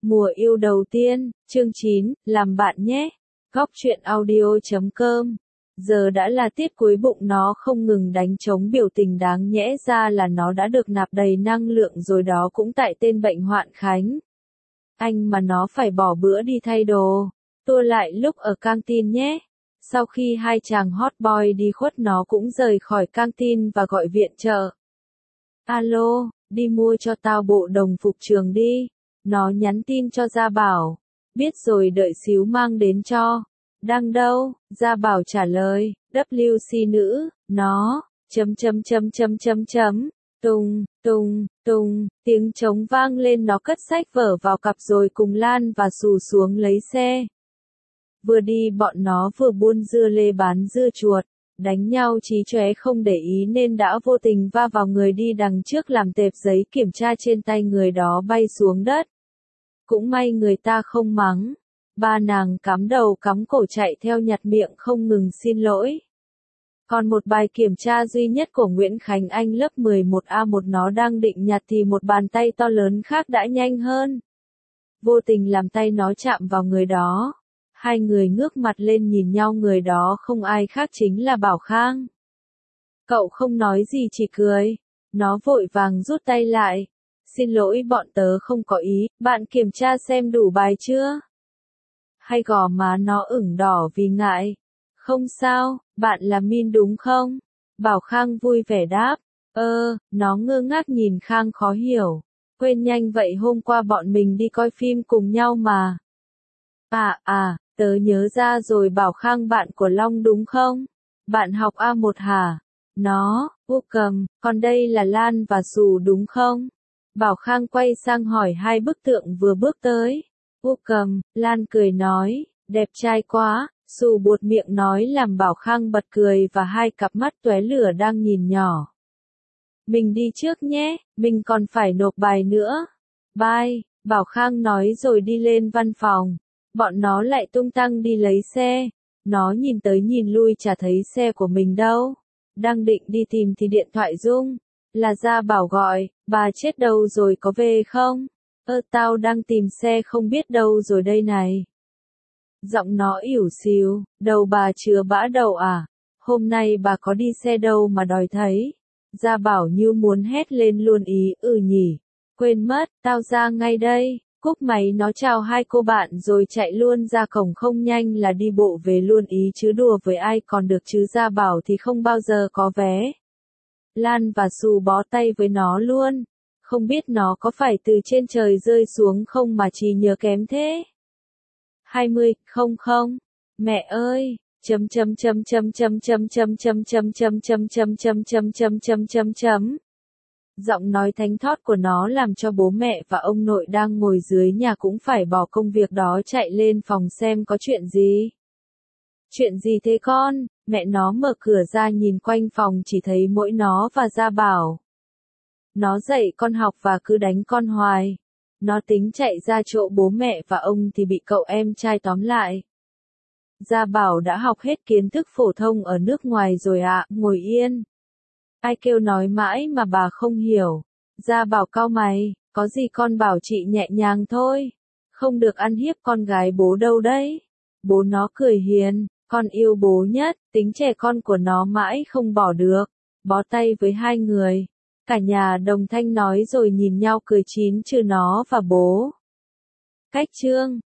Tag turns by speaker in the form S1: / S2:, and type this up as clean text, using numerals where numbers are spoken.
S1: Mùa yêu đầu tiên, chương 9, làm bạn nhé. Góc truyện audio.com. Giờ đã là tiết cuối bụng nó không ngừng đánh trống biểu tình đáng nhẽ ra là nó đã được nạp đầy năng lượng rồi đó cũng tại tên bệnh hoạn Khánh. Anh mà nó phải bỏ bữa đi thay đồ. Tua lại lúc ở căng tin nhé. Sau khi hai chàng hot boy đi khuất nó cũng rời khỏi căng tin và gọi viện trợ. Alo, đi mua cho tao bộ đồng phục trường đi. Nó nhắn tin cho Gia Bảo. Biết rồi đợi xíu mang đến cho. Đang đâu? Gia Bảo trả lời. WC nữ, nó, Tung, tiếng trống vang lên nó cất sách vở vào cặp rồi cùng Lan và Sù xuống lấy xe. Vừa đi bọn nó vừa buôn dưa lê bán dưa chuột. Đánh nhau chí chóe không để ý nên đã vô tình va vào người đi đằng trước làm tệp giấy kiểm tra trên tay người đó bay xuống đất. Cũng may người ta không mắng. Ba nàng cắm đầu cắm cổ chạy theo nhặt miệng không ngừng xin lỗi. Còn một bài kiểm tra duy nhất của Nguyễn Khánh Anh lớp 11A1 nó đang định nhặt thì một bàn tay to lớn khác đã nhanh hơn. Vô tình làm tay nó chạm vào người đó. Hai người ngước mặt lên nhìn nhau, người đó không ai khác chính là Bảo Khang. Cậu không nói gì chỉ cười. Nó vội vàng rút tay lại. Xin lỗi bọn tớ không có ý, bạn kiểm tra xem đủ bài chưa? Hay gò má nó ửng đỏ vì ngại. Không sao, bạn là Min đúng không? Bảo Khang vui vẻ đáp. Nó ngơ ngác nhìn Khang khó hiểu. Quên nhanh vậy hôm qua bọn mình đi coi phim cùng nhau mà. Tớ nhớ ra rồi, Bảo Khang bạn của Long đúng không? Bạn học A1 hả? Nó, cầm, còn đây là Lan và Sù đúng không? Bảo Khang quay sang hỏi hai bức tượng vừa bước tới. Cầm, Lan cười nói, đẹp trai quá, Sù buột miệng nói làm Bảo Khang bật cười và hai cặp mắt tóe lửa đang nhìn nhỏ. Mình đi trước nhé, mình còn phải nộp bài nữa. Bye, Bảo Khang nói rồi đi lên văn phòng. Bọn nó lại tung tăng đi lấy xe. Nó nhìn tới nhìn lui chả thấy xe của mình đâu. Đang định đi tìm thì điện thoại rung. Là Gia Bảo gọi, bà chết đâu rồi có về không? Tao đang tìm xe không biết đâu rồi đây này. Giọng nó ỉu xìu, đầu bà chứa bã đậu à? Hôm nay bà có đi xe đâu mà đòi thấy? Gia Bảo như muốn hét lên luôn ý, nhỉ. Quên mất, tao ra ngay đây. Cúp máy nó chào hai cô bạn rồi chạy luôn ra cổng, không nhanh là đi bộ về luôn ý chứ đùa với ai còn được chứ. Gia Bảo thì không bao giờ có vé. Lan và Sù bó tay với nó luôn. Không biết nó có phải từ trên trời rơi xuống không mà trí nhớ kém thế. 20, không. Mẹ ơi. Giọng nói thánh thót của nó làm cho bố mẹ và ông nội đang ngồi dưới nhà cũng phải bỏ công việc đó chạy lên phòng xem có chuyện gì. Chuyện gì thế con? Mẹ nó mở cửa ra nhìn quanh phòng chỉ thấy mỗi nó và Gia Bảo. Nó dạy con học và cứ đánh con hoài. Nó tính chạy ra chỗ bố mẹ và ông thì bị cậu em trai tóm lại. Gia Bảo đã học hết kiến thức phổ thông ở nước ngoài rồi ạ, ngồi yên. Ai kêu nói mãi mà bà không hiểu. Gia Bảo cau mày, có gì con bảo chị nhẹ nhàng thôi. Không được ăn hiếp con gái bố đâu đấy. Bố nó cười hiền, con yêu bố nhất, tính trẻ con của nó mãi không bỏ được. Bó tay với hai người. Cả nhà đồng thanh nói rồi nhìn nhau cười chín trừ nó và bố. Cách chương